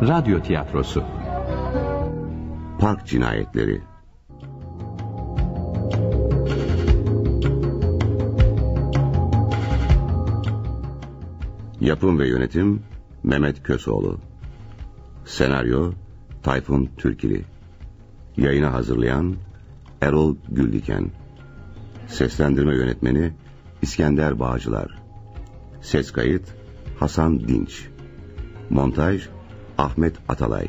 Radyo tiyatrosu. Park Cinayetleri. Yapım ve yönetim Mehmet Kösoğlu. Senaryo Tayfun Türkili. Yayına hazırlayan Erol Güldiken. Seslendirme yönetmeni İskender Bağcılar. Ses kayıt Hasan Dinç. Montaj Ahmet Atalay.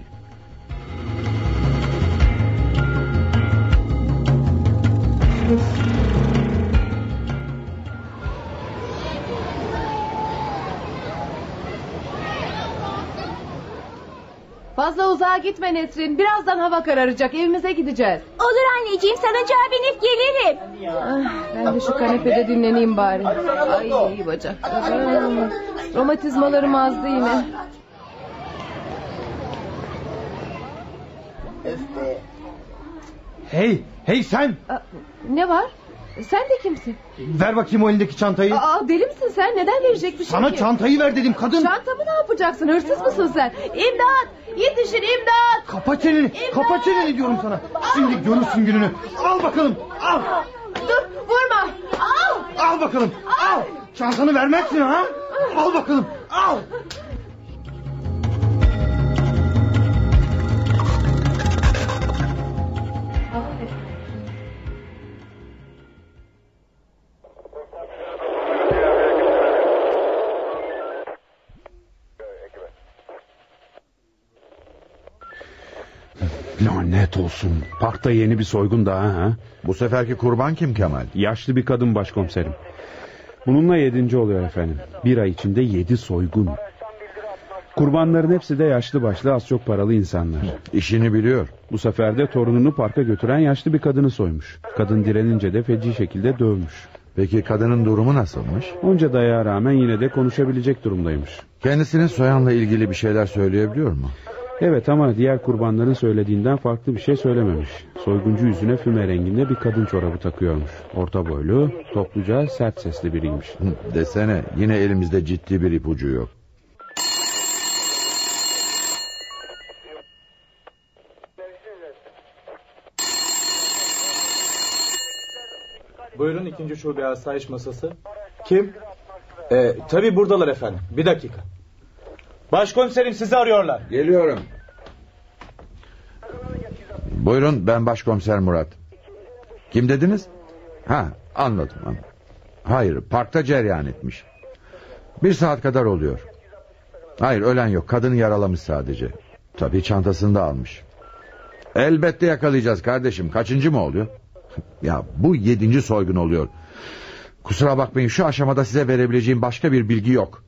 Fazla uzağa gitme Nesrin. Birazdan hava kararacak. Evimize gideceğiz. Olur anneciğim, salıncağa binip gelirim. Ben de şu kanepede dinleneyim bari. Ay iyi bacaklarım. Romatizmalarım azdı yine. Hey sen! Ne var? Sen de kimsin? Ver bakayım o elindeki çantayı. Deli misin sen? Neden verecekmişim Sana ki? çantayı ver dedim kadın. Çantamı ne yapacaksın? Hırsız mısın sen? İmdat! Yetişin imdat! Kapa çeneni, İmdat! kapa çeneni diyorum sana. Şimdi görürsün gününü. Al bakalım, al. Dur, vurma! Al! Al bakalım, al. Çantanı vermezsin ha? Al bakalım, al. Lanet olsun. Parkta yeni bir soygun daha ha? Bu seferki kurban kim Kemal? Yaşlı bir kadın başkomiserim. Bununla 7. oluyor efendim. Bir ay içinde 7 soygun. Kurbanların hepsi de yaşlı başlı az çok paralı insanlar. İşini biliyor. Bu sefer de torununu parka götüren yaşlı bir kadını soymuş. Kadın direnince de feci şekilde dövmüş. Peki kadının durumu nasılmış? Onca dayağa rağmen yine de konuşabilecek durumdaymış. Kendisinin soyanla ilgili bir şeyler söyleyebiliyor mu? Evet, ama diğer kurbanların söylediğinden farklı bir şey söylememiş. Soyguncu yüzüne füme renginde bir kadın çorabı takıyormuş. Orta boylu, topluca, sert sesli biriymiş. Desene, yine elimizde ciddi bir ipucu yok. Buyurun, 2. şube asayiş masası. Kim? Tabii buradalar efendim. Bir dakika. Başkomiserim, sizi arıyorlar. Geliyorum. Buyurun, ben başkomiser Murat. Kim dediniz? Anladım. Hayır, parkta cereyan etmiş. 1 saat kadar oluyor. Hayır, ölen yok, kadını yaralamış sadece. Tabii çantasını da almış. Elbette yakalayacağız kardeşim. Kaçıncı mı oluyor? Ya bu 7. soygun oluyor. Kusura bakmayın, şu aşamada size verebileceğim başka bir bilgi yok.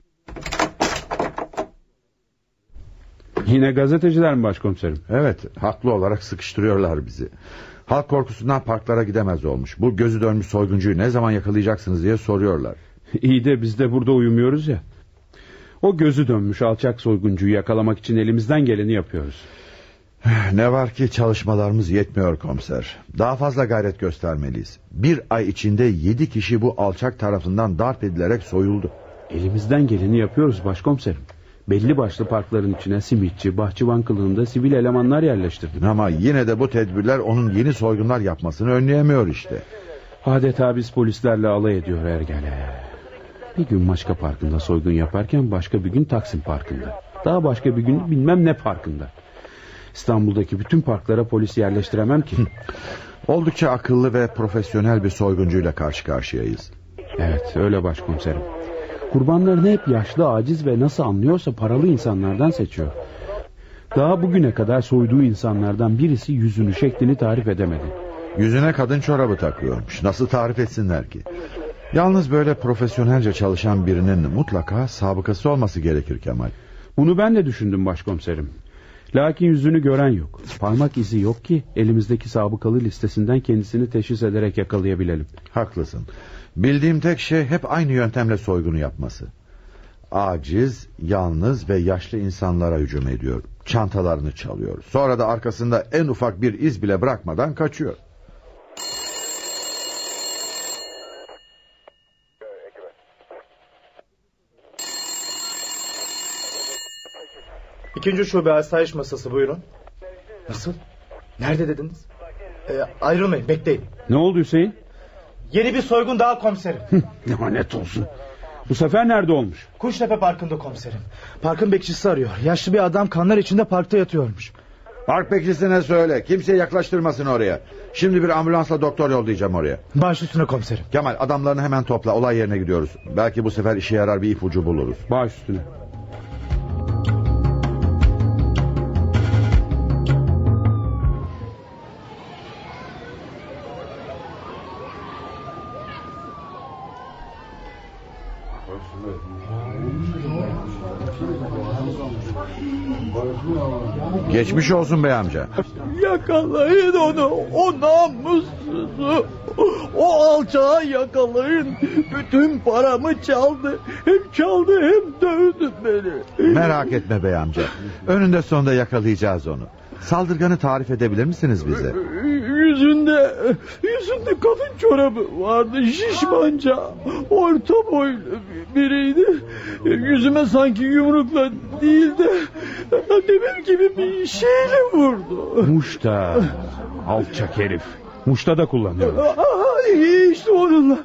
Yine gazeteciler mi başkomiserim? Evet, haklı olarak sıkıştırıyorlar bizi. Halk korkusundan parklara gidemez olmuş. Bu gözü dönmüş soyguncuyu ne zaman yakalayacaksınız diye soruyorlar. İyi de biz de burada uyumuyoruz ya. O gözü dönmüş alçak soyguncuyu yakalamak için elimizden geleni yapıyoruz. Ne var ki çalışmalarımız yetmiyor komiser. Daha fazla gayret göstermeliyiz. 1 ay içinde 7 kişi bu alçak tarafından darp edilerek soyuldu. Elimizden geleni yapıyoruz başkomiserim. Belli başlı parkların içine simitçi, bahçıvan kılığında sivil elemanlar yerleştirdik. Ama yine de bu tedbirler onun yeni soygunlar yapmasını önleyemiyor işte. Adeta biz polislerle alay ediyor ergele. Bir gün Maçka Parkı'nda soygun yaparken başka bir gün Taksim Parkı'nda. Daha başka bir gün bilmem ne parkında. İstanbul'daki bütün parklara polis yerleştiremem ki. Oldukça akıllı ve profesyonel bir soyguncuyla karşı karşıyayız. Evet, öyle başkomiserim. Kurbanlarını hep yaşlı, aciz ve nasıl anlıyorsa paralı insanlardan seçiyor. Daha bugüne kadar soyduğu insanlardan birisi yüzünü, şeklini tarif edemedi. Yüzüne kadın çorabı takıyormuş. Nasıl tarif etsinler ki? Yalnız böyle profesyonelce çalışan birinin mutlaka sabıkası olması gerekir Kemal. Bunu ben de düşündüm başkomiserim. Lakin yüzünü gören yok. Parmak izi yok ki elimizdeki sabıkalı listesinden kendisini teşhis ederek yakalayabilelim. Haklısın. Bildiğim tek şey hep aynı yöntemle soygunu yapması. Aciz, yalnız ve yaşlı insanlara hücum ediyor. Çantalarını çalıyor. Sonra da arkasında en ufak bir iz bile bırakmadan kaçıyor. İkinci şube asayiş masası, buyurun. Nasıl? Nerede dediniz? Ayrılmayın, bekleyin. Ne oldu Hüseyin? Yeni bir soygun daha komiserim. Lanet olsun. Bu sefer nerede olmuş? Kuştepe Parkı'nda komiserim. Parkın bekçisi arıyor. Yaşlı bir adam kanlar içinde parkta yatıyormuş. Park bekçisine söyle, kimseyi yaklaştırmasın oraya. Şimdi bir ambulansla doktor yollayacağım oraya. Baş üstüne komiserim. Kemal, adamlarını hemen topla, olay yerine gidiyoruz. Belki bu sefer işe yarar bir ipucu buluruz. Baş üstüne. Geçmiş olsun bey amca. Yakalayın onu, o namussuzu. O alçağı yakalayın. Bütün paramı çaldı. Hem çaldı hem dövdü beni. Merak etme bey amca. Önünde sonunda yakalayacağız onu. Saldırganı tarif edebilir misiniz bize? Yüzünde kadın çorabı vardı, şişmanca, orta boylu biriydi. Yüzüme sanki yumrukla değil de demir gibi bir şeyle vurdu. Muşta. Alçak herif. Muşta da kullanıyor. İşte onunla.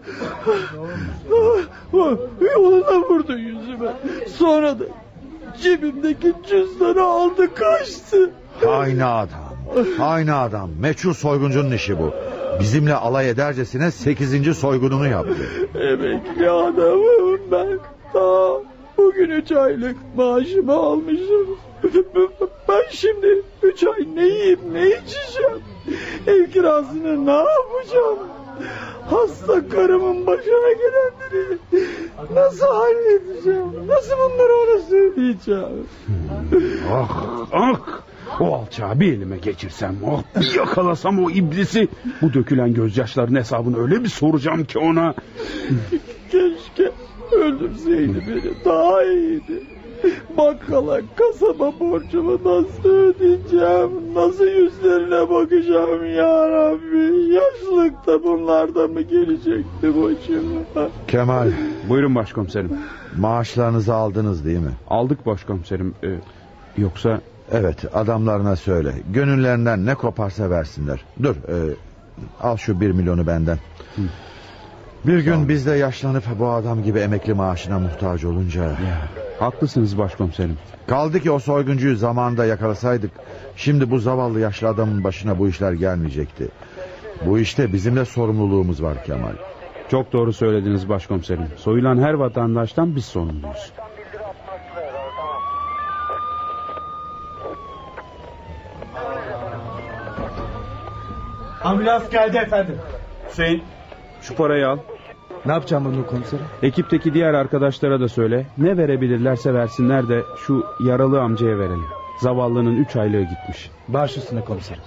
Onunla vurdu yüzüme. Sonra da cebimdeki cüzdanı aldı, kaçtı. Aynı adam. Meçhul soyguncunun işi bu. Bizimle alay edercesine 8. soygununu yaptı. Emekli adamım ben. Daha bugün 3 aylık maaşımı almışım. Ben şimdi 3 ay ne yiyip ne içeceğim? Ev kirasını ne yapacağım? Hasta karımın başına gelenleri nasıl halledeceğim? Nasıl bunları ona söyleyeceğim? Ah! O alçağı bir elime geçirsem, bir yakalasam o iblisi, bu dökülen gözyaşların hesabını öyle bir soracağım ki ona. Keşke öldürseydi beni, daha iyiydi. Bakkala, kasaba borcumu nasıl ödeyeceğim? Nasıl yüzlerine bakacağım ya Rabbi? Yaşlılıkta bunlar da mı gelecekti başıma? Kemal. Buyurun başkomiserim. Maaşlarınızı aldınız değil mi? Aldık başkomiserim. Yoksa... Evet, adamlarına söyle. Gönüllerinden ne koparsa versinler. Dur, al şu 1 milyonu benden. Bir gün biz de yaşlanıp bu adam gibi emekli maaşına muhtaç olunca... Haklısınız başkomiserim. Kaldı ki o soyguncuyu zamanında yakalasaydık... Şimdi bu zavallı yaşlı adamın başına bu işler gelmeyecekti. Bu işte bizim de sorumluluğumuz var Kemal. Çok doğru söylediniz başkomiserim. Soyulan her vatandaştan biz sorumluyuz. Ambulans geldi efendim. Hüseyin, şu parayı al. Ne yapacağım bunu komiserim? Ekipteki diğer arkadaşlara da söyle. Ne verebilirlerse versinler de şu yaralı amcaya verelim. Zavallının 3 aylığı gitmiş. Baş üstüne komiserim.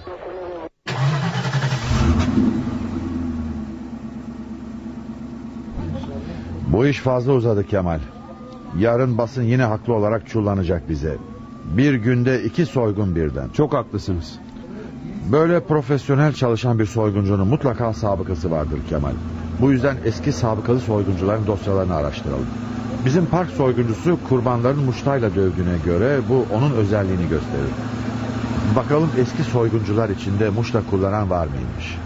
Bu iş fazla uzadı Kemal. Yarın basın yine haklı olarak çullanacak bize. Bir günde 2 soygun birden. Çok haklısınız. Böyle profesyonel çalışan bir soyguncunun mutlaka sabıkası vardır Kemal. Bu yüzden eski sabıkalı soyguncuların dosyalarını araştıralım. Bizim park soyguncusu kurbanların muştayla dövdüğüne göre bu onun özelliğini gösterir. Bakalım eski soyguncular içinde muşta kullanan var mıymış?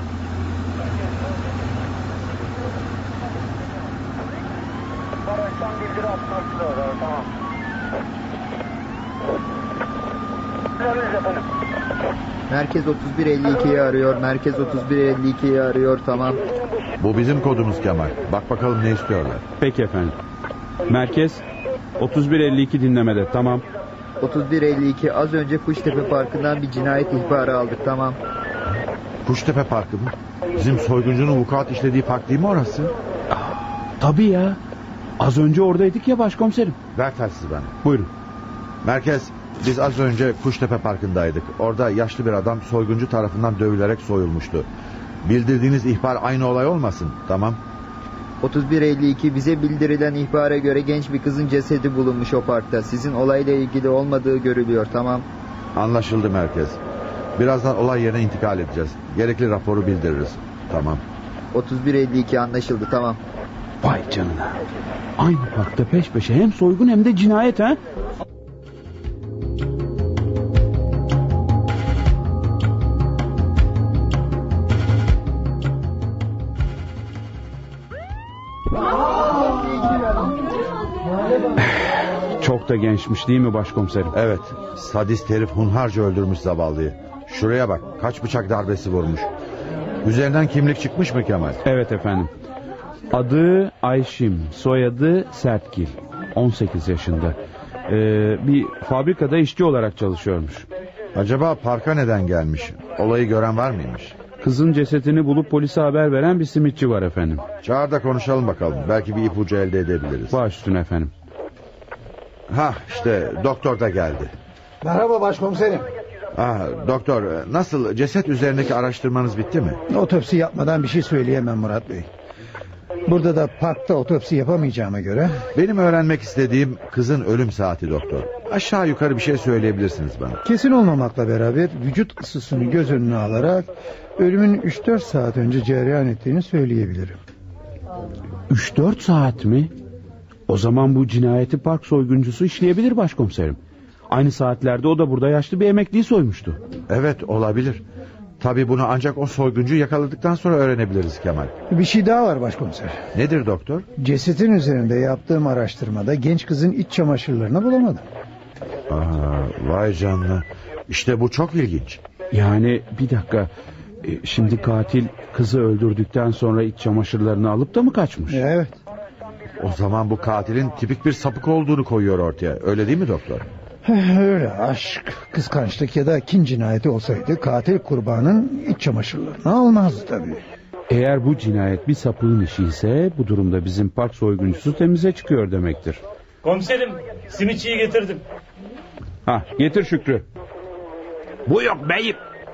Merkez 3152'yi arıyor. Merkez 3152'yi arıyor. Tamam. Bu bizim kodumuz Kemal. Bak bakalım ne istiyorlar. Peki efendim. Merkez 3152 dinlemede. Tamam. 3152 az önce Kuştepe Parkı'ndan bir cinayet ihbarı aldık. Tamam. Kuştepe Parkı mı? Bizim soyguncunun vukuat işlediği park değil mi orası? Tabii ya. Az önce oradaydık ya başkomiserim. Ver telsizi bana. Buyurun. Merkez, biz az önce Kuştepe Parkı'ndaydık. Orada yaşlı bir adam soyguncu tarafından dövülerek soyulmuştu. Bildirdiğiniz ihbar aynı olay olmasın? Tamam. 3152 bize bildirilen ihbara göre genç bir kızın cesedi bulunmuş o parkta. Sizin olayla ilgili olmadığı görülüyor. Tamam. Anlaşıldı merkez. Birazdan olay yerine intikal edeceğiz. Gerekli raporu bildiririz. Tamam. 3152 anlaşıldı. Tamam. Vay canına. Aynı parkta peş peşe hem soygun hem de cinayet ha? Çok da gençmiş değil mi başkomiserim? Evet, sadist herif hunharca öldürmüş zavallıyı. Şuraya bak, kaç bıçak darbesi vurmuş. Üzerinden kimlik çıkmış mı Kemal? Evet efendim. Adı Ayşim, soyadı Sertgil. 18 yaşında. Bir fabrikada işçi olarak çalışıyormuş. Acaba parka neden gelmiş? Olayı gören var mıymış? Kızın cesetini bulup polise haber veren bir simitçi var efendim. Çağır da konuşalım bakalım. Belki bir ipucu elde edebiliriz. Baş üstüne efendim. İşte doktor da geldi. Merhaba başkomiserim. Doktor, nasıl, ceset üzerindeki araştırmanız bitti mi? Otopsi yapmadan bir şey söyleyemem Murat Bey. Burada da parkta otopsi yapamayacağıma göre. Benim öğrenmek istediğim kızın ölüm saati doktor. Aşağı yukarı bir şey söyleyebilirsiniz bana. Kesin olmamakla beraber vücut ısısını göz önüne alarak ölümün 3-4 saat önce cereyan ettiğini söyleyebilirim. 3-4 saat mi? O zaman bu cinayeti park soyguncusu işleyebilir başkomiserim. Aynı saatlerde o da burada yaşlı bir emekliyi soymuştu. Evet, olabilir. Tabii bunu ancak o soyguncu yakaladıktan sonra öğrenebiliriz Kemal. Bir şey daha var başkomiser. Nedir doktor? Cesetin üzerinde yaptığım araştırmada genç kızın iç çamaşırlarını bulamadım. Vay canına. İşte bu çok ilginç. Yani bir dakika. Şimdi katil kızı öldürdükten sonra iç çamaşırlarını alıp da mı kaçmış? Evet. O zaman bu katilin tipik bir sapık olduğunu koyuyor ortaya. Öyle değil mi doktor? Öyle, aşk, kıskançlık ya da kin cinayeti olsaydı katil kurbanın iç çamaşırlarını almazdı tabii. Eğer bu cinayet bir sapığın işi ise bu durumda bizim park soyguncusu temize çıkıyor demektir. Komiserim, simitçiyi getirdim. Getir Şükrü. Bu yok beyim.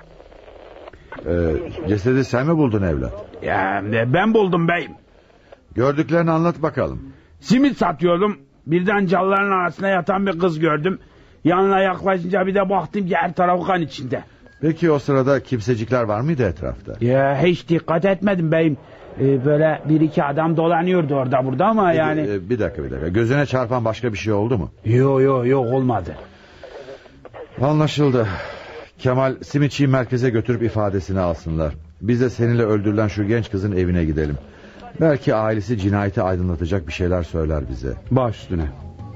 Cesedi sen mi buldun evlat? Ya ben buldum beyim. Gördüklerini anlat bakalım. Simit satıyordum. Birden çalıların arasında yatan bir kız gördüm. Yanına yaklaşınca bir de baktım ki her tarafı kan içinde. Peki o sırada kimsecikler var mıydı etrafta? Ya hiç dikkat etmedim beyim. Böyle bir iki adam dolanıyordu orada burada ama yani... Bir dakika. Gözüne çarpan başka bir şey oldu mu? Yok olmadı. Anlaşıldı. Kemal, simitçiyi merkeze götürüp ifadesini alsınlar. Biz de seninle öldürülen şu genç kızın evine gidelim. Belki ailesi cinayeti aydınlatacak bir şeyler söyler bize. Baş üstüne.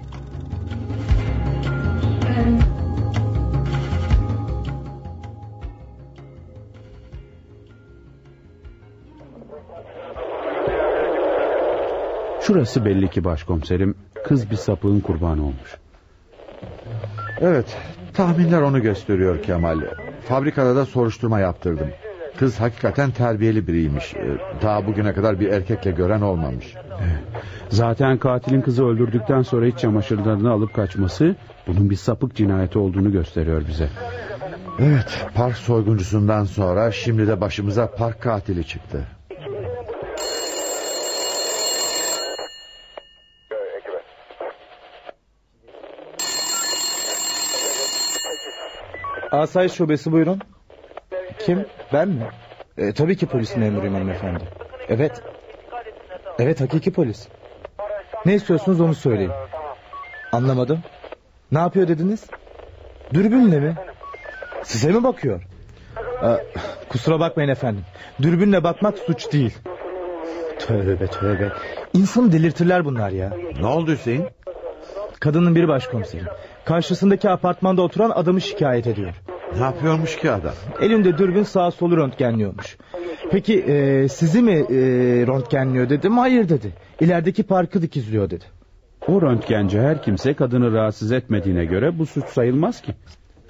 Şurası belli ki başkomiserim, kız bir sapığın kurbanı olmuş. Evet, tahminler onu gösteriyor Kemal. Fabrikada da soruşturma yaptırdım. Kız hakikaten terbiyeli biriymiş. Daha bugüne kadar bir erkekle gören olmamış. Zaten katilin kızı öldürdükten sonra iç çamaşırlarını alıp kaçması bunun bir sapık cinayeti olduğunu gösteriyor bize. Evet, park soyguncusundan sonra şimdi de başımıza park katili çıktı. Asayiş şubesi, buyurun. Kim? Ben mi? Tabii ki polis memuruyum hanımefendi. Evet, hakiki polis. Ne istiyorsunuz onu söyleyin. Anlamadım. Ne yapıyor dediniz? Dürbünle mi? Size mi bakıyor? Kusura bakmayın efendim. Dürbünle bakmak suç değil. Tövbe. İnsanı delirtirler bunlar ya. Ne oldu Hüseyin? Kadının biri başkomiserim. Karşısındaki apartmanda oturan adamı şikayet ediyor. Ne yapıyormuş ki adam? Elinde dürbün sağa solu röntgenliyormuş. Peki sizi mi röntgenliyor dedim. Hayır dedi. İlerideki parkı dikizliyor dedi. O röntgenci her kimse kadını rahatsız etmediğine göre bu suç sayılmaz ki.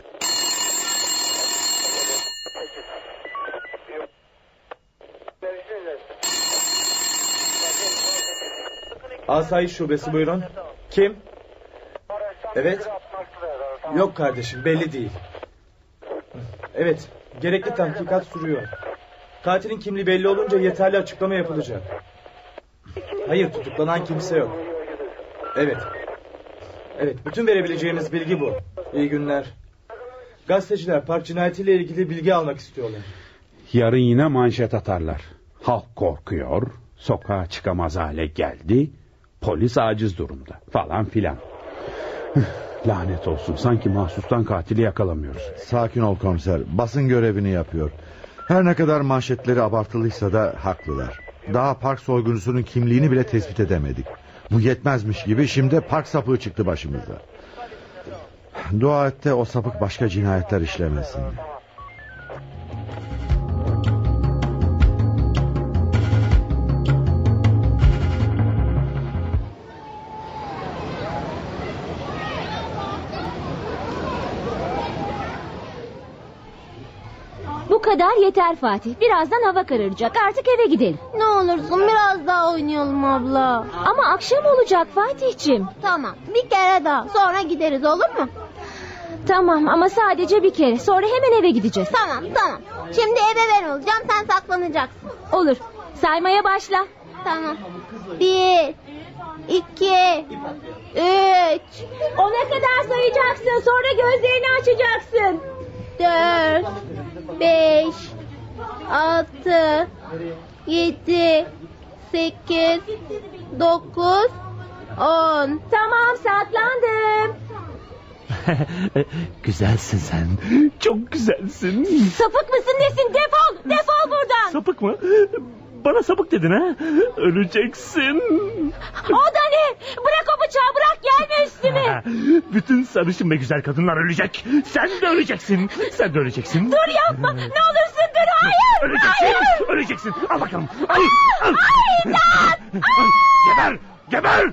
Asayiş şubesi, buyurun. Kim? Evet. Yok kardeşim, belli değil. Evet, gerekli tahkikat sürüyor. Katilin kimliği belli olunca yeterli açıklama yapılacak. Hayır, tutuklanan kimse yok. Evet, bütün verebileceğimiz bilgi bu. İyi günler. Gazeteciler park cinayetiyle ilgili bilgi almak istiyorlar. Yarın yine manşet atarlar. Halk korkuyor, sokağa çıkamaz hale geldi, polis aciz durumda falan filan. Lanet olsun, sanki mahsustan katili yakalamıyoruz. Sakin ol komiser, basın görevini yapıyor. Her ne kadar manşetleri abartılıysa da haklılar. daha park soyguncusunun kimliğini bile tespit edemedik. Bu yetmezmiş gibi şimdi park sapığı çıktı başımıza. Dua et de o sapık başka cinayetler işlemesin. Bu kadar yeter Fatih. Birazdan hava kararacak. Artık eve gidelim. Ne olursun biraz daha oynayalım abla. Ama akşam olacak Fatih'ciğim. Tamam, bir kere daha. Sonra gideriz, olur mu? Tamam ama sadece bir kere. Sonra hemen eve gideceğiz. Tamam. Şimdi ebe ben olacağım, sen saklanacaksın. Olur. Saymaya başla. Tamam. 1, 2, 3. Ona kadar sayacaksın. Sonra gözlerini açacaksın. 4, 5, 6, 7, 8, 9, 10. Tamam, saklandım. Güzelsin sen. Çok güzelsin. Sapık mısın nesin? Defol buradan. Sapık mı? Bana sapık dedin ha? Öleceksin. O da ne? Bırak o bıçağı, bırak, gelme üstüme. Bütün sarışın ve güzel kadınlar ölecek. Sen de öleceksin. Dur yapma. Ne olursun dur. Hayır. Öleceksin. Öleceksin. Al bakalım. Al. Geber.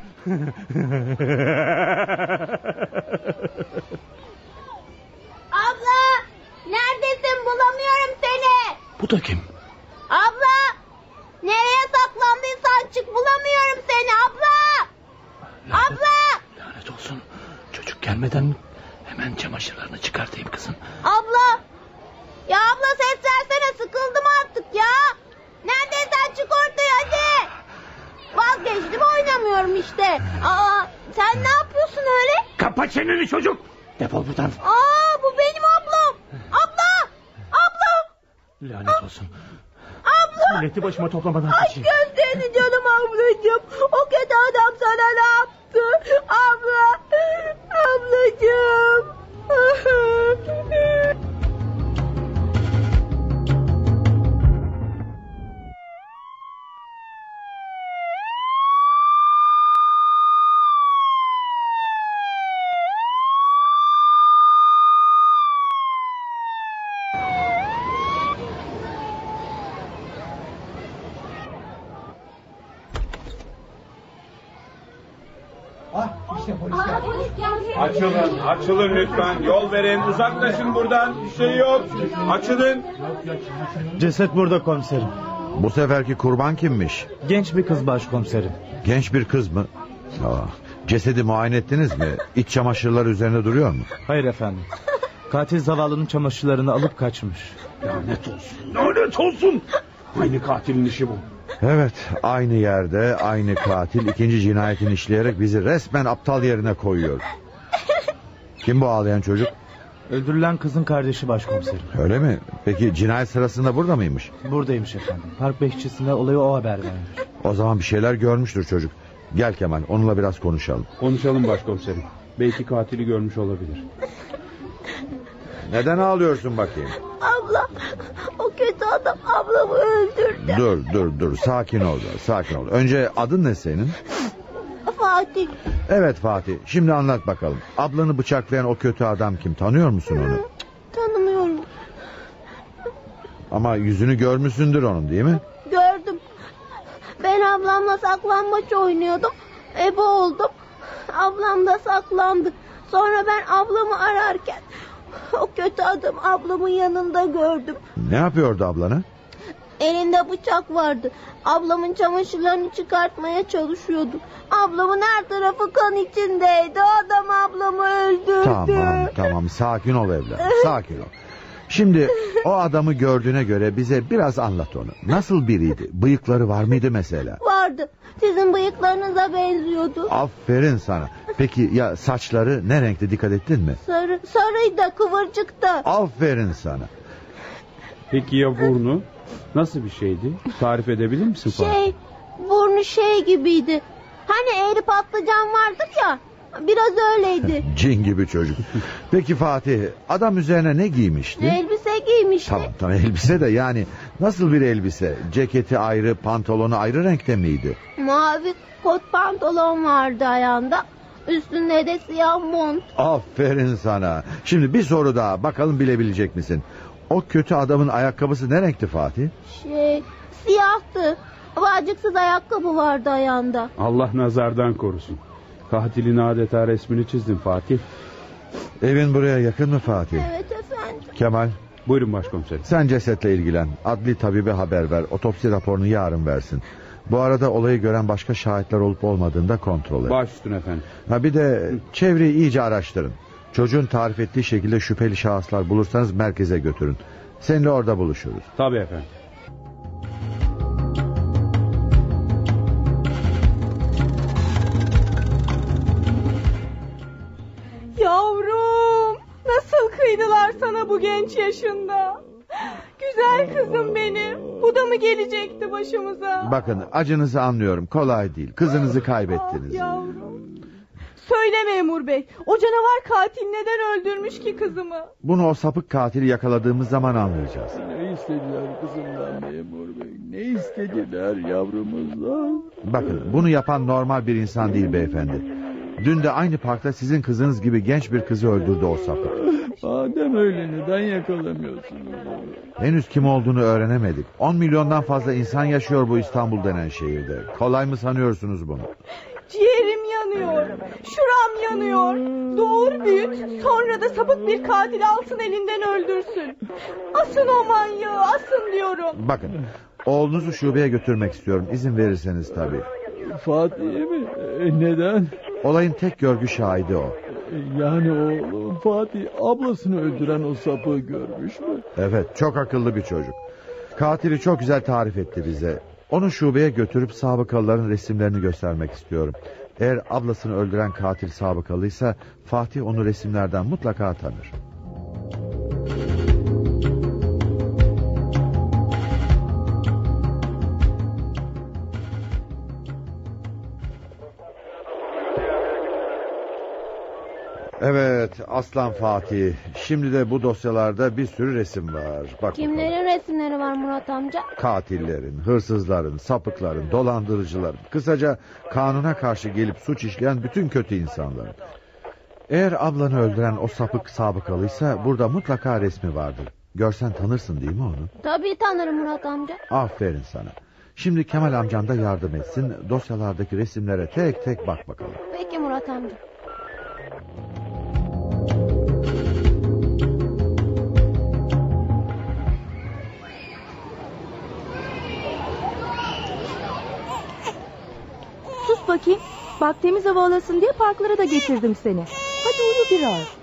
Abla, neredesin? Bulamıyorum seni. Bu da kim? Abla, nereye saklandıysan çık, bulamıyorum seni abla. Abla. Lanet olsun. Çocuk gelmeden hemen çamaşırlarını çıkartayım kızım. Abla. Ya abla, ses versene, sıkıldım artık ya. Neredeysen çık ortaya hadi. Vazgeçtim, oynamıyorum işte. Sen ne yapıyorsun öyle? Kapa çeneni çocuk. Defol buradan. Bu benim ablam. Abla. Lanet olsun. Abla. Milleti başıma toplamadan Aç kaçayım. gözlerini canım ablacığım. O kötü adam sana ne yaptı? Abla. Ablacığım. İşte polis geldi. Açılın lütfen. Yol verin. Uzaklaşın buradan. Bir şey yok. Açılın. Ceset burada komiserim. Bu seferki kurban kimmiş? Genç bir kız başkomiserim. Genç bir kız mı? Cesedi muayene ettiniz mi? İç çamaşırları üzerinde duruyor mu? Hayır efendim. Katil zavallının çamaşırlarını alıp kaçmış. Lanet olsun. Aynı katilin işi bu. Evet, aynı yerde aynı katil ikinci cinayetini işleyerek bizi resmen aptal yerine koyuyor. Kim bu ağlayan çocuk? Öldürülen kızın kardeşi başkomiserim. Öyle mi? Peki cinayet sırasında burada mıymış? Buradaymış efendim. Park bekçisine olayı o haber vermiş. O zaman bir şeyler görmüştür çocuk. Gel Kemal, onunla biraz konuşalım. Konuşalım başkomiserim. Belki katili görmüş olabilir. Neden ağlıyorsun bakayım? Abla, o kötü adam ablamı öldürdü. Dur, sakin ol. Önce adın ne senin? Fatih. Evet Fatih, şimdi anlat bakalım. Ablanı bıçaklayan o kötü adam kim, tanıyor musun onu? Tanımıyorum. Ama yüzünü görmüşsündür onun, değil mi? Gördüm. Ben ablamla saklambaç oynuyordum. Ebe oldum. Ablam da saklandı. Sonra ben ablamı ararken o kötü adam ablamın yanında gördüm. Ne yapıyordu ablana? Elinde bıçak vardı. Ablamın çamaşırlarını çıkartmaya çalışıyordu. Ablamın her tarafı kan içindeydi. O adam ablamı öldürdü. Tamam, sakin ol evladım, sakin ol. Şimdi o adamı gördüğüne göre bize biraz anlat onu. Nasıl biriydi? Bıyıkları var mıydı mesela? Vardı. Sizin bıyıklarınıza benziyordu. Aferin sana. Peki ya saçları ne renkte, dikkat ettin mi? Sarıydı, kıvırcıktı. Aferin sana. Peki ya burnu? Nasıl bir şeydi? Tarif edebilir misin Fatih? Burnu gibiydi. Hani eğri patlıcan vardır ya, biraz öyleydi. Cin gibi çocuk. Peki Fatih, adam üzerine ne giymişti? Elbise giymişti. Tamam, elbise de yani Nasıl bir elbise? Ceketi ayrı, pantolonu ayrı renkte miydi? Mavi kot pantolon vardı ayağında. Üstünde de siyah mont. Aferin sana. Şimdi bir soru daha. Bakalım bilebilecek misin? O kötü adamın ayakkabısı ne renkti Fatih? Siyahtı. Bağcıksız ayakkabı vardı ayağında. Allah nazardan korusun. Katilin adeta resmini çizdin Fatih. Evin buraya yakın mı Fatih? Evet efendim. Kemal. Buyurun başkomiserim. Sen cesetle ilgilen. Adli tabibe haber ver. Otopsi raporunu yarın versin. Bu arada olayı gören başka şahitler olup olmadığını da kontrol et. Baş üstüne efendim. Bir de çevreyi iyice araştırın. Çocuğun tarif ettiği şekilde şüpheli şahıslar bulursanız merkeze götürün. Seninle orada buluşuruz. Tabii efendim. Yavrum, nasıl kıydılar sana bu genç yaşında? Güzel kızım benim. Bu da mı gelecekti başımıza? Bakın acınızı anlıyorum. Kolay değil. Kızınızı kaybettiniz. Yavrum. Söyle memur bey. O canavar katil neden öldürmüş ki kızımı? Bunu o sapık katili yakaladığımız zaman anlayacağız. Ne istediler kızımdan memur bey? Ne istediler yavrumuzdan? Bakın bunu yapan normal bir insan değil beyefendi. Dün de aynı parkta sizin kızınız gibi genç bir kızı öldürdü o sapık. Madem öyle neden yakalamıyorsunuz? Henüz kim olduğunu öğrenemedik. 10 milyondan fazla insan yaşıyor bu İstanbul denen şehirde. Kolay mı sanıyorsunuz bunu? Ciğerim yanıyor. Şuram yanıyor. Doğur büyüt. Sonra da sapık bir katil alsın elinden öldürsün. Asın o manyağı, asın diyorum. Bakın oğlunuzu şubeye götürmek istiyorum. İzin verirseniz tabii. Fatih mi? Neden? Olayın tek görgü şahidi o. Yani oğlum Fatih ablasını öldüren o sapığı görmüş mü? Evet, çok akıllı bir çocuk. Katili çok güzel tarif etti bize. Onu şubeye götürüp sabıkalıların resimlerini göstermek istiyorum. Eğer ablasını öldüren katil sabıkalıysa Fatih onu resimlerden mutlaka tanır. Evet Aslan Fatih. Şimdi de bu dosyalarda bir sürü resim var. Bak Kimlerin bakalım. resimleri var Murat amca? Katillerin, hırsızların, sapıkların, dolandırıcıların. Kısaca kanuna karşı gelip suç işleyen bütün kötü insanların. Eğer ablanı öldüren o sapık sabıkalıysa burada mutlaka resmi vardır. Görsen tanırsın değil mi onu? Tabii tanırım Murat amca. Aferin sana. Şimdi Kemal amcan da yardım etsin. Dosyalardaki resimlere tek tek bak bakalım. Peki Murat amca. Sus bakayım. Bak temiz hava alasın diye parklara da getirdim seni. Hadi uyu biraz.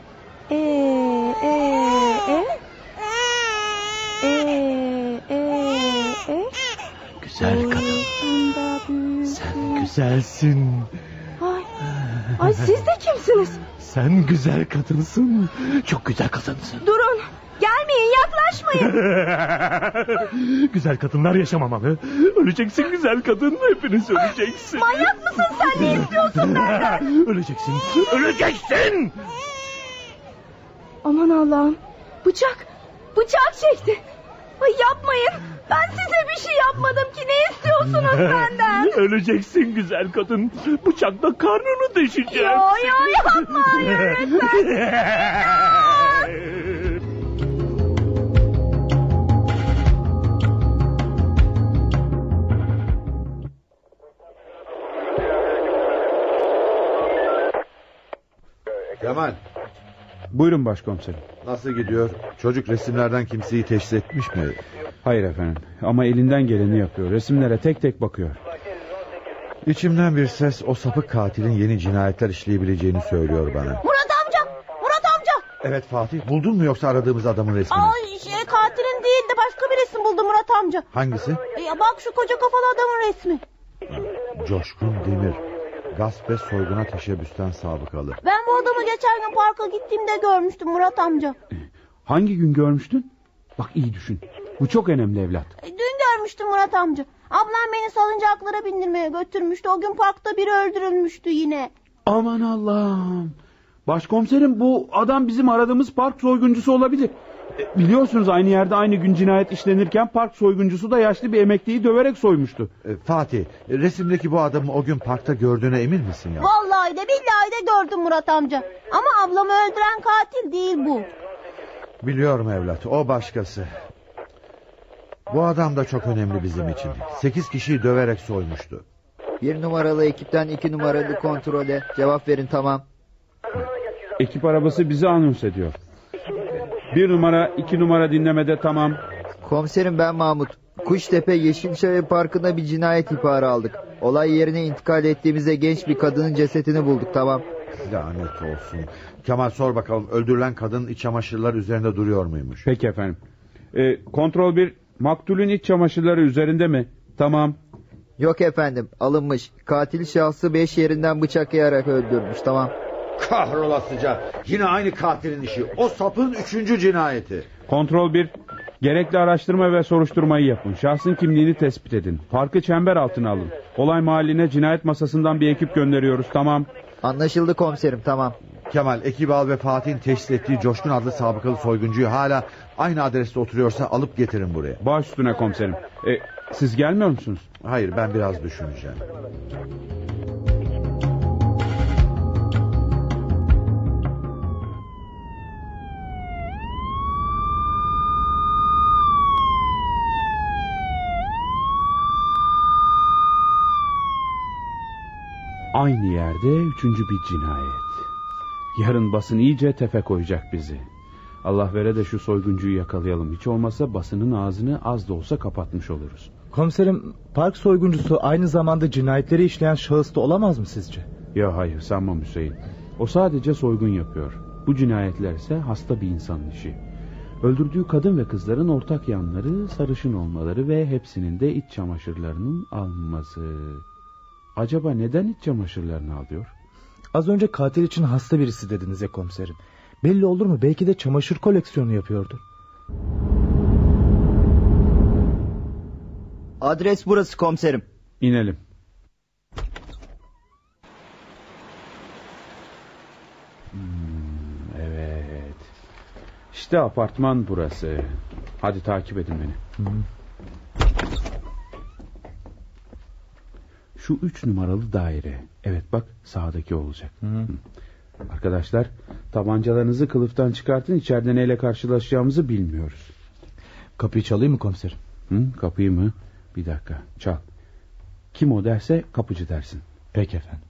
Güzel kadın. Sen güzelsin. Ay siz de kimsiniz? Sen güzel kadınsın. Çok güzel kadınsın. Durun. Gelmeyin, yaklaşmayın. Güzel kadınlar yaşamamalı. Öleceksin güzel kadın. Hepiniz öleceksiniz. Manyak mısın sen? Ne istiyorsun benden? Öleceksin. Öleceksin. Aman Allah'ım. Bıçak çekti. Ay yapmayın. Ben size bir şey yapmadım ki. Ne istiyorsunuz benden? Öleceksin güzel kadın. Bıçakla karnını deşeceğim. Yapmayın lütfen. Kemal. Buyurun başkomiserim. Nasıl gidiyor? Çocuk resimlerden kimseyi teşhis etmiş mi? Hayır efendim ama elinden geleni yapıyor. Resimlere tek tek bakıyor. İçimden bir ses o sapık katilin yeni cinayetler işleyebileceğini söylüyor bana. Murat amca. Evet Fatih, buldun mu yoksa aradığımız adamın resmini? Katilin değil de başka bir resim buldum Murat amca. Hangisi? Bak şu koca kafalı adamın resmi. Coşkun Demir. Gasp ve soyguna teşebbüsten sabıkalı. Ben bu adamı geçen gün parka gittiğimde görmüştüm Murat amca. Hangi gün görmüştün? Bak iyi düşün. Bu çok önemli evlat. Dün görmüştüm Murat amca. Ablam beni salıncaklara bindirmeye götürmüştü. O gün parkta biri öldürülmüştü yine. Aman Allah'ım. Başkomiserim bu adam bizim aradığımız park soyguncusu olabilir. Biliyorsunuz aynı yerde aynı gün cinayet işlenirken park soyguncusu da yaşlı bir emekliyi döverek soymuştu. Fatih, resimdeki bu adamı o gün parkta gördüğüne emin misin ya? Vallahi de billahi de gördüm Murat amca. Ama ablamı öldüren katil değil bu. Biliyorum evlat, o başkası. Bu adam da çok önemli bizim için. 8 kişiyi döverek soymuştu. 1 numaralı ekipten 2 numaralı kontrole cevap verin, tamam. Ekip arabası bizi anons ediyor. 1 numara 2 numara dinlemede, tamam. Komiserim, ben Mahmut. Kuştepe Yeşilçay Parkı'nda bir cinayet ihbarı aldık. Olay yerine intikal ettiğimizde genç bir kadının cesedini bulduk, tamam. Lanet olsun. Kemal, sor bakalım, öldürülen kadının iç çamaşırları üzerinde duruyor muymuş? Peki efendim. Kontrol 1, maktulün iç çamaşırları üzerinde mi? Tamam. Yok efendim, alınmış. Katil şahsı 5 yerinden bıçaklayarak öldürmüş, tamam. Kahrolasıca, yine aynı katilin işi. O sapın 3. cinayeti. Kontrol 1, gerekli araştırma ve soruşturmayı yapın. Şahsın kimliğini tespit edin. Parkı çember altına alın. Olay mahalline cinayet masasından bir ekip gönderiyoruz, tamam. Anlaşıldı komiserim, tamam. Kemal, ekibi al ve Fatih'in teşhis ettiği Coşkun adlı sabıkalı soyguncuyu hala aynı adreste oturuyorsa alıp getirin buraya. Baş üstüne komiserim. Siz gelmiyor musunuz? Hayır, ben biraz düşüneceğim. Aynı yerde 3. bir cinayet. Yarın basın iyice tefe koyacak bizi. Allah vere de şu soyguncuyu yakalayalım. Hiç olmazsa basının ağzını az da olsa kapatmış oluruz. Komiserim, park soyguncusu aynı zamanda cinayetleri işleyen şahıs da olamaz mı sizce? Ya hayır, sanmam Hüseyin. O sadece soygun yapıyor. Bu cinayetler ise hasta bir insanın işi. Öldürdüğü kadın ve kızların ortak yanları sarışın olmaları ve hepsinin de iç çamaşırlarının alınması. Acaba neden iç çamaşırlarını alıyor? Az önce katil için hasta birisi dediniz ya komiserim. Belli olur mu? Belki de çamaşır koleksiyonu yapıyordu. Adres burası komiserim. İnelim. Evet. İşte apartman burası. Hadi takip edin beni. Şu 3 numaralı daire. Evet bak, sağdaki olacak. Arkadaşlar, tabancalarınızı kılıftan çıkartın. İçeride neyle karşılaşacağımızı bilmiyoruz. Kapıyı çalayım mı komiserim? Kapıyı mı? Bir dakika, çal. Kim o derse kapıcı dersin. Peki efendim.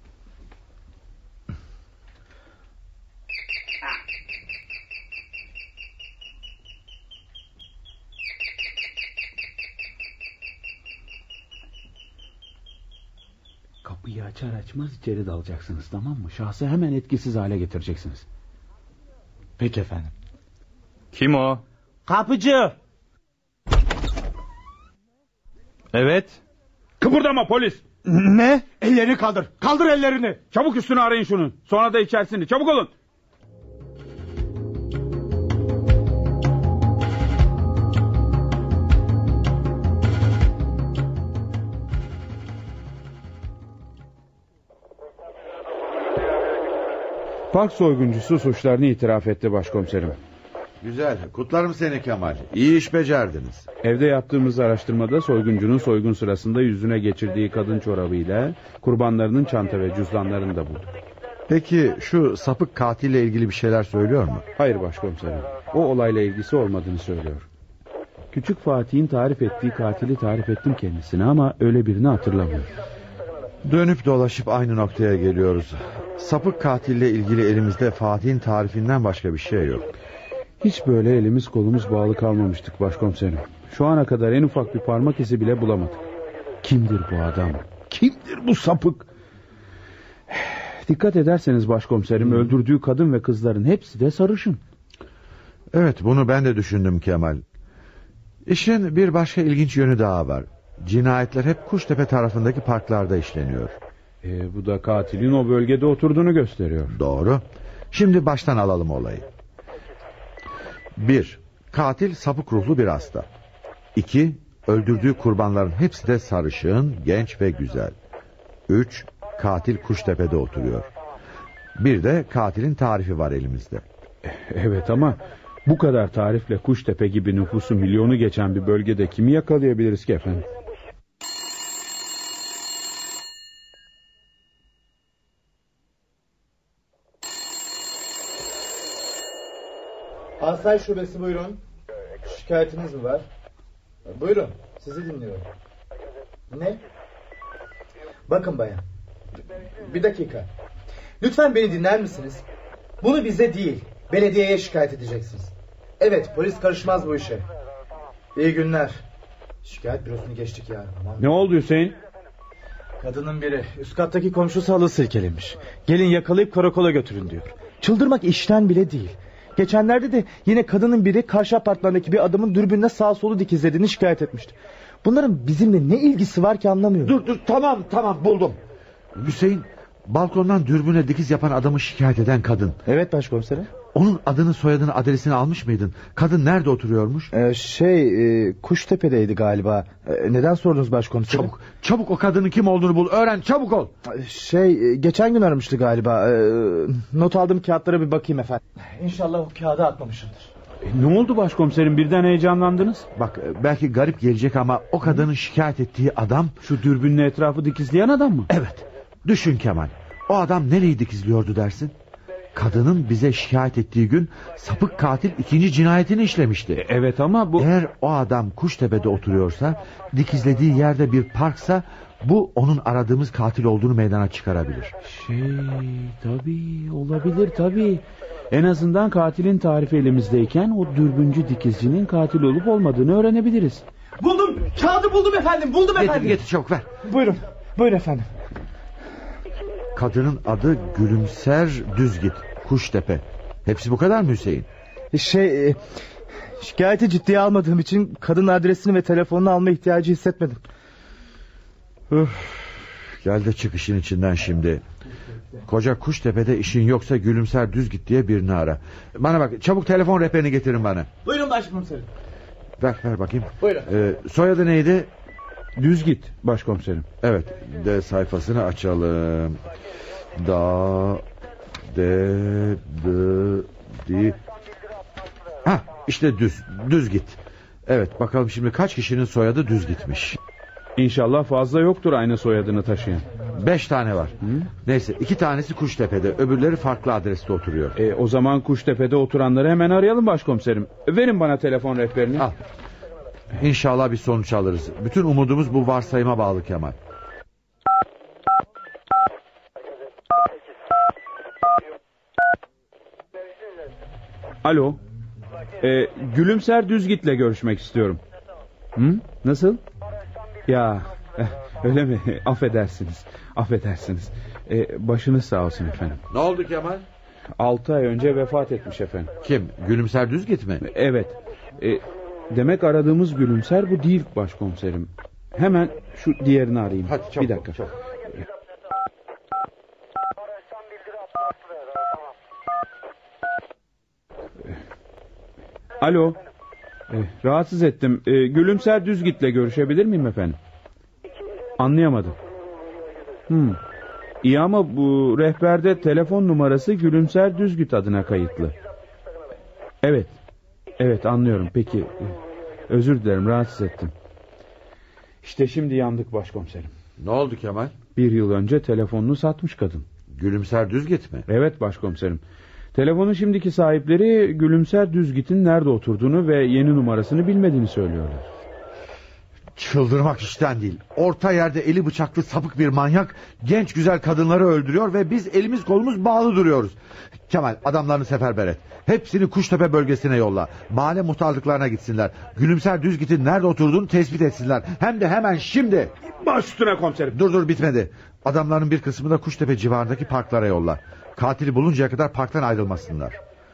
Kapıyı açar açmaz içeri dalacaksınız, tamam mı? Şahsı hemen etkisiz hale getireceksiniz. Peki efendim. Kim o? Kapıcı. Evet. Kıpırdama polis. Ne? Ellerini kaldır. Kaldır ellerini. Çabuk üstünü arayın şunun. Sonra da içerisini. Çabuk olun. Park soyguncusu suçlarını itiraf etti başkomiserim. Güzel, kutlarım seni Kemal. İyi iş becerdiniz. Evde yaptığımız araştırmada soyguncunun soygun sırasında yüzüne geçirdiği kadın çorabıyla kurbanlarının çanta ve cüzdanlarını da bulduk. Peki şu sapık katille ilgili bir şeyler söylüyor mu? Hayır başkomiserim. O olayla ilgisi olmadığını söylüyor. Küçük Fatih'in tarif ettiği katili tarif ettim kendisine ama öyle birini hatırlamıyor. Dönüp dolaşıp aynı noktaya geliyoruz. Sapık katille ilgili elimizde Fatih'in tarifinden başka bir şey yok. Hiç böyle elimiz kolumuz bağlı kalmamıştık başkomiserim. Şu ana kadar en ufak bir parmak izi bile bulamadık. Kimdir bu adam? Kimdir bu sapık? Dikkat ederseniz başkomiserim, öldürdüğü kadın ve kızların hepsi de sarışın. Evet, bunu ben de düşündüm Kemal. İşin bir başka ilginç yönü daha var. Cinayetler hep Kuştepe tarafındaki parklarda işleniyor. Bu da katilin o bölgede oturduğunu gösteriyor. Doğru. Şimdi baştan alalım olayı. 1. Katil sapık ruhlu bir hasta. 2. Öldürdüğü kurbanların hepsi de sarışın, genç ve güzel. 3. Katil Kuştepe'de oturuyor. Bir de katilin tarifi var elimizde. Evet ama Bu kadar tarifle Kuştepe gibi nüfusu milyonu geçen bir bölgede kimi yakalayabiliriz ki efendim? Asayiş Şubesi buyurun. Şikayetiniz mi var? Buyurun, sizi dinliyorum. Ne? Bakın bayan. Bir dakika. Lütfen beni dinler misiniz? Bunu bize değil, belediyeye şikayet edeceksiniz. Evet, polis karışmaz bu işe. İyi günler. Şikayet bürosunu geçtik ya. Aman. Ne oldu Hüseyin? Kadının biri üst kattaki komşusu halı silkelemiş. Gelin yakalayıp karakola götürün diyor. Çıldırmak işten bile değil. Geçenlerde de yine kadının biri karşı apartmandaki bir adamın dürbünle sağ solu dikizlediğini şikayet etmişti. Bunların bizimle ne ilgisi var ki anlamıyorum. Dur tamam buldum. Hüseyin, balkondan dürbüne dikiz yapan adamı şikayet eden kadın. Evet başkomiserim. Onun adını, soyadını, adresini almış mıydın? Kadın nerede oturuyormuş? Kuştepe'deydi galiba. Neden sordunuz başkomiserim? Çabuk o kadının kim olduğunu bul. Öğren, çabuk ol. Geçen gün aramıştı galiba. Not aldığım kağıtlara bir bakayım efendim. İnşallah o kağıdı atmamışımdır. Ne oldu başkomiserim, birden heyecanlandınız? Bak, belki garip gelecek ama o kadının şikayet ettiği adam... Şu dürbünle etrafı dikizleyen adam mı? Evet. Düşün Kemal. O adam nereyi dikizliyordu dersin? Kadının bize şikayet ettiği gün sapık katil ikinci cinayetini işlemişti. Evet ama bu... Eğer o adam Kuştepe'de oturuyorsa, dikizlediği yerde bir parksa... bu onun aradığımız katil olduğunu meydana çıkarabilir. Tabii olabilir tabii. En azından katilin tarifi elimizdeyken o dürbüncü dikizcinin katil olup olmadığını öğrenebiliriz. Buldum. Kağıdı buldum efendim. Getir çabuk ver. Buyurun efendim. Kadının adı Gülümser Düzgit, Kuştepe. Hepsi bu kadar mı Hüseyin? Şikayeti ciddiye almadığım için kadının adresini ve telefonunu alma ihtiyacı hissetmedim. Gel de çık işin içinden şimdi. Koca Kuştepe'de işin yoksa Gülümser Düzgit diye birini ara. Bana bak, çabuk telefon rehberini getirin bana. Buyurun başkomiserim. Ver bakayım. Buyurun. Soyadı neydi? Düzgit başkomiserim. Evet, de sayfasını açalım. İşte Düzgit. Evet, bakalım şimdi kaç kişinin soyadı Düzgit'miş. İnşallah fazla yoktur aynı soyadını taşıyan. 5 tane var. Neyse, 2 tanesi Kuştepe'de, öbürleri farklı adreste oturuyor. O zaman Kuştepe'de oturanları hemen arayalım başkomiserim. Verin bana telefon rehberini. Al. İnşallah bir sonuç alırız. Bütün umudumuz bu varsayıma bağlı Kemal. Alo. Gülümser Düzgit'le görüşmek istiyorum. Nasıl? Ya öyle mi? Affedersiniz. Başınız sağ olsun efendim. Ne oldu Kemal? 6 ay önce vefat etmiş efendim. Kim? Gülümser Düzgit mi? Evet. Demek aradığımız Gülümser bu değil başkomiserim. Hemen şu diğerini arayayım. Hadi çabuk. Bir dakika. Çabuk. Alo. Rahatsız ettim. Gülümser Düzgit'le görüşebilir miyim efendim? Anlayamadım. İyi ama bu rehberde telefon numarası Gülümser Düzgit adına kayıtlı. Evet anlıyorum. Peki. Özür dilerim, rahatsız ettim. İşte şimdi yandık başkomiserim. Ne oldu Kemal? 1 yıl önce telefonunu satmış kadın. Gülümser Düzgit mi? Evet başkomiserim. Telefonun şimdiki sahipleri Gülümser Düzgit'in nerede oturduğunu ve yeni numarasını bilmediğini söylüyorlar. Çıldırmak işten değil. Orta yerde eli bıçaklı sapık bir manyak genç güzel kadınları öldürüyor ve biz elimiz kolumuz bağlı duruyoruz. Kemal, adamlarını seferber et. Hepsini Kuştepe bölgesine yolla. Mahalle muhtarlıklarına gitsinler. Gülümser Düzgit'in nerede oturduğunu tespit etsinler. Hem de hemen şimdi. Baş üstüne komiserim. Dur bitmedi. Adamların bir kısmını da Kuştepe civarındaki parklara yolla. Katili buluncaya kadar parktan ayrılmasınlar.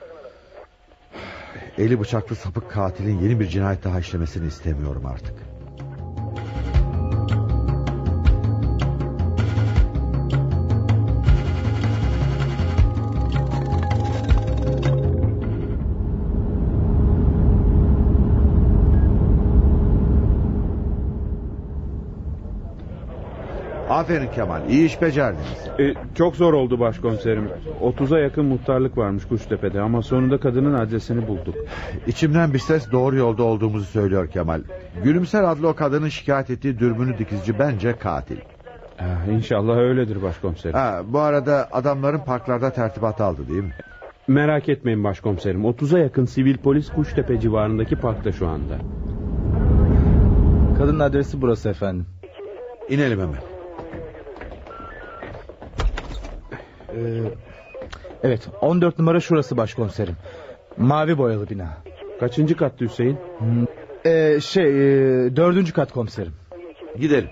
Eli bıçaklı sapık katilin yeni bir cinayet daha işlemesini istemiyorum artık. Aferin Kemal, iyi iş becerdiniz. Çok zor oldu başkomiserim. 30'a yakın muhtarlık varmış Kuştepe'de ama sonunda kadının adresini bulduk. İçimden bir ses doğru yolda olduğumuzu söylüyor Kemal. Gülümser adlı o kadının şikayet ettiği dürbünlü dikizci bence katil. İnşallah öyledir başkomiserim. Bu arada adamların parklarda tertibat aldı değil mi? Merak etmeyin başkomiserim. 30'a yakın sivil polis Kuştepe civarındaki parkta şu anda. Kadının adresi burası efendim. İnelim hemen. Evet, 14 numara şurası başkomiserim. Mavi boyalı bina. Kaçıncı kattı Hüseyin? 4. kat komiserim. Gidelim.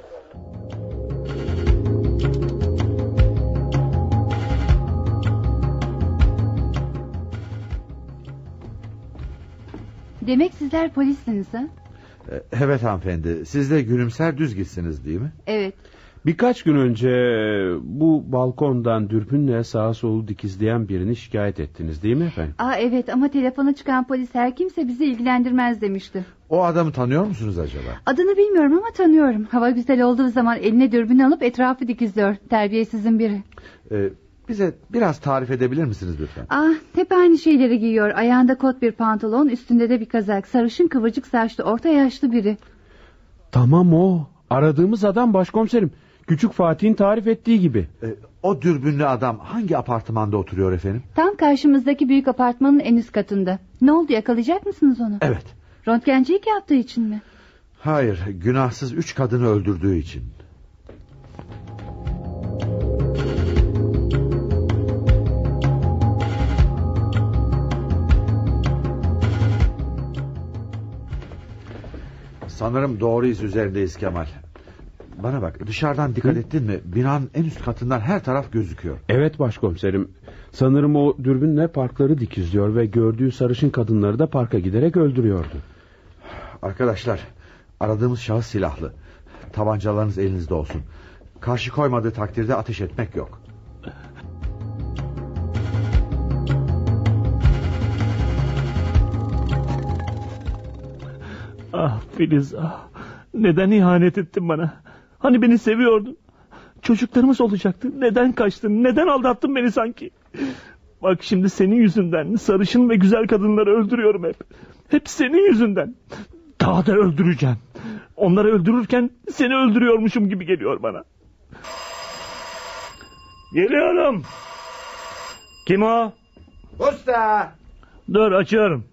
Demek sizler polissiniz ha? Evet hanımefendi, siz de Gülümser Düzgitsiniz değil mi? Evet. Birkaç gün önce bu balkondan dürbünle sağa solu dikizleyen birini şikayet ettiniz değil mi efendim? Evet ama telefona çıkan polis her kimse bizi ilgilendirmez demişti. O adamı tanıyor musunuz acaba? Adını bilmiyorum ama tanıyorum. Hava güzel olduğu zaman eline dürbün alıp etrafı dikizliyor. Terbiyesizin biri. Bize biraz tarif edebilir misiniz lütfen? Hep aynı şeyleri giyiyor. Ayağında kot bir pantolon, üstünde de bir kazak. Sarışın kıvırcık saçlı, orta yaşlı biri. Tamam o. Aradığımız adam başkomiserim. Küçük Fatih'in tarif ettiği gibi. O dürbünlü adam hangi apartmanda oturuyor efendim? Tam karşımızdaki büyük apartmanın en üst katında. Ne oldu, yakalayacak mısınız onu? Evet. Röntgencilik yaptığı için mi? Hayır, günahsız 3 kadını öldürdüğü için. Sanırım doğru iz üzerindeyiz Kemal. Bana bak, dışarıdan dikkat ettin mi? Binanın en üst katından her taraf gözüküyor. Evet başkomiserim. Sanırım o dürbünle parkları dikizliyor ve gördüğü sarışın kadınları da parka giderek öldürüyordu. Arkadaşlar, aradığımız şahıs silahlı. Tabancalarınız elinizde olsun. Karşı koymadığı takdirde ateş etmek yok. Filiz, neden ihanet ettin bana? Hani beni seviyordun. Çocuklarımız olacaktı. Neden kaçtın? Neden aldattın beni sanki? Bak şimdi senin yüzünden sarışın ve güzel kadınları öldürüyorum hep. Hep senin yüzünden. Daha da öldüreceğim. Onları öldürürken seni öldürüyormuşum gibi geliyor bana. Geliyorum. Kim o? Usta! Dur, açıyorum.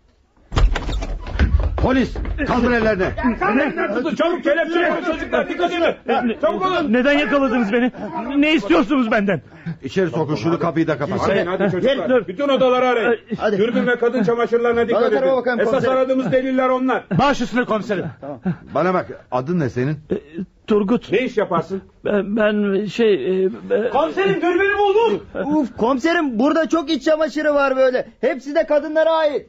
Polis! Kaldır ellerini! Çabuk kelepçeyle çocuklar, dikkat edin! Çabuk olun! Neden yakaladınız beni? Ne istiyorsunuz benden? İçeri sokun şunu, kapıyı da kapat. Hadi çocuklar, bütün odaları arayın. Dürbün ve kadın çamaşırlarına dikkat edin. Esas aradığımız deliller onlar. Baş üstüne komiserim. Tamam. Bana bak, adın ne senin? Turgut. Ne iş yaparsın? Ben Komiserim, dürbünü buldum! Komiserim, burada çok iç çamaşırı var böyle. Hepsi de kadınlara ait.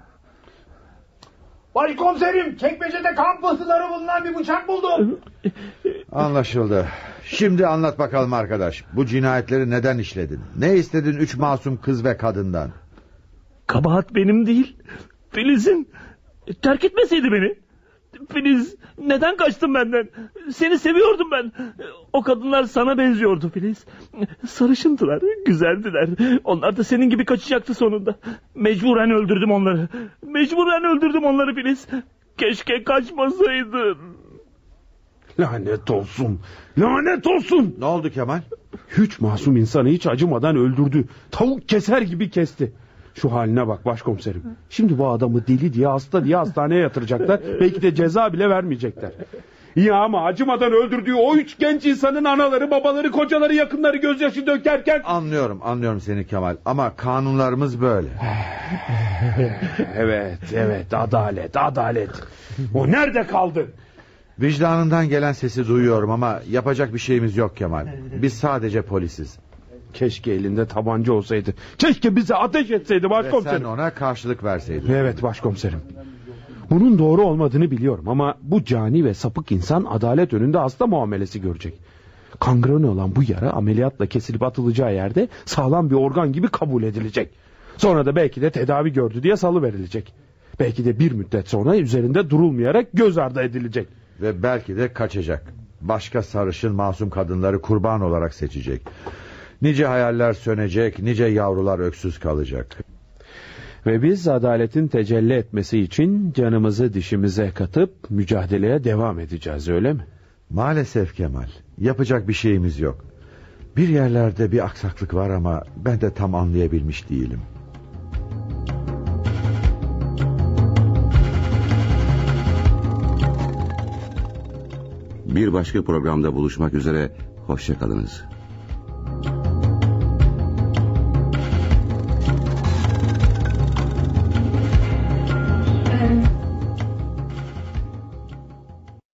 Başkomiserim, çekmecede kan pıhtıları bulunan bir bıçak buldum. Anlaşıldı. Şimdi anlat bakalım arkadaş. Bu cinayetleri neden işledin? Ne istedin 3 masum kız ve kadından? Kabahat benim değil, Filiz'in. Terk etmeseydi beni. Filiz, neden kaçtın benden? Seni seviyordum ben. O kadınlar sana benziyordu Filiz. Sarışındılar, güzeldiler. Onlar da senin gibi kaçacaktı sonunda. Mecburen öldürdüm onları. Mecburen öldürdüm onları Filiz. Keşke kaçmasaydın. Lanet olsun. Lanet olsun. Ne oldu Kemal? 3 masum insanı hiç acımadan öldürdü. Tavuk keser gibi kesti. Şu haline bak başkomiserim. Şimdi bu adamı deli diye, hasta diye hastaneye yatıracaklar. Belki de ceza bile vermeyecekler. Ya ama acımadan öldürdüğü o 3 genç insanın anaları, babaları, kocaları, yakınları gözyaşı dökerken... Anlıyorum seni Kemal. Ama kanunlarımız böyle. Evet, adalet. O nerede kaldı? Vicdanından gelen sesi duyuyorum ama yapacak bir şeyimiz yok Kemal. Biz sadece polisiz. Keşke elinde tabanca olsaydı. Keşke bize ateş etseydi başkomiserim. Ve sen ona karşılık verseydin. Evet başkomiserim. Bunun doğru olmadığını biliyorum ama bu cani ve sapık insan adalet önünde hasta muamelesi görecek. Kangreni olan bu yara ameliyatla kesilip atılacağı yerde sağlam bir organ gibi kabul edilecek. Sonra da belki de tedavi gördü diye salıverilecek. Belki de bir müddet sonra üzerinde durulmayarak göz ardı edilecek. Ve belki de kaçacak. başka sarışın masum kadınları kurban olarak seçecek. Nice hayaller sönecek, nice yavrular öksüz kalacak. Ve biz adaletin tecelli etmesi için canımızı dişimize katıp mücadeleye devam edeceğiz, öyle mi? Maalesef Kemal, yapacak bir şeyimiz yok. Bir yerlerde bir aksaklık var ama ben de tam anlayabilmiş değilim. Bir başka programda buluşmak üzere, hoşça kalınız.